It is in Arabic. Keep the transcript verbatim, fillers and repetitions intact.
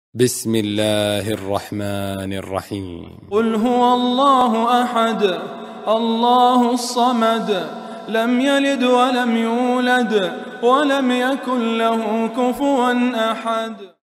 بسم الله الرحمن الرحيم. قل هو الله أحد الله الصمد لم يلد ولم يولد ولم يكن له كفوا أحد.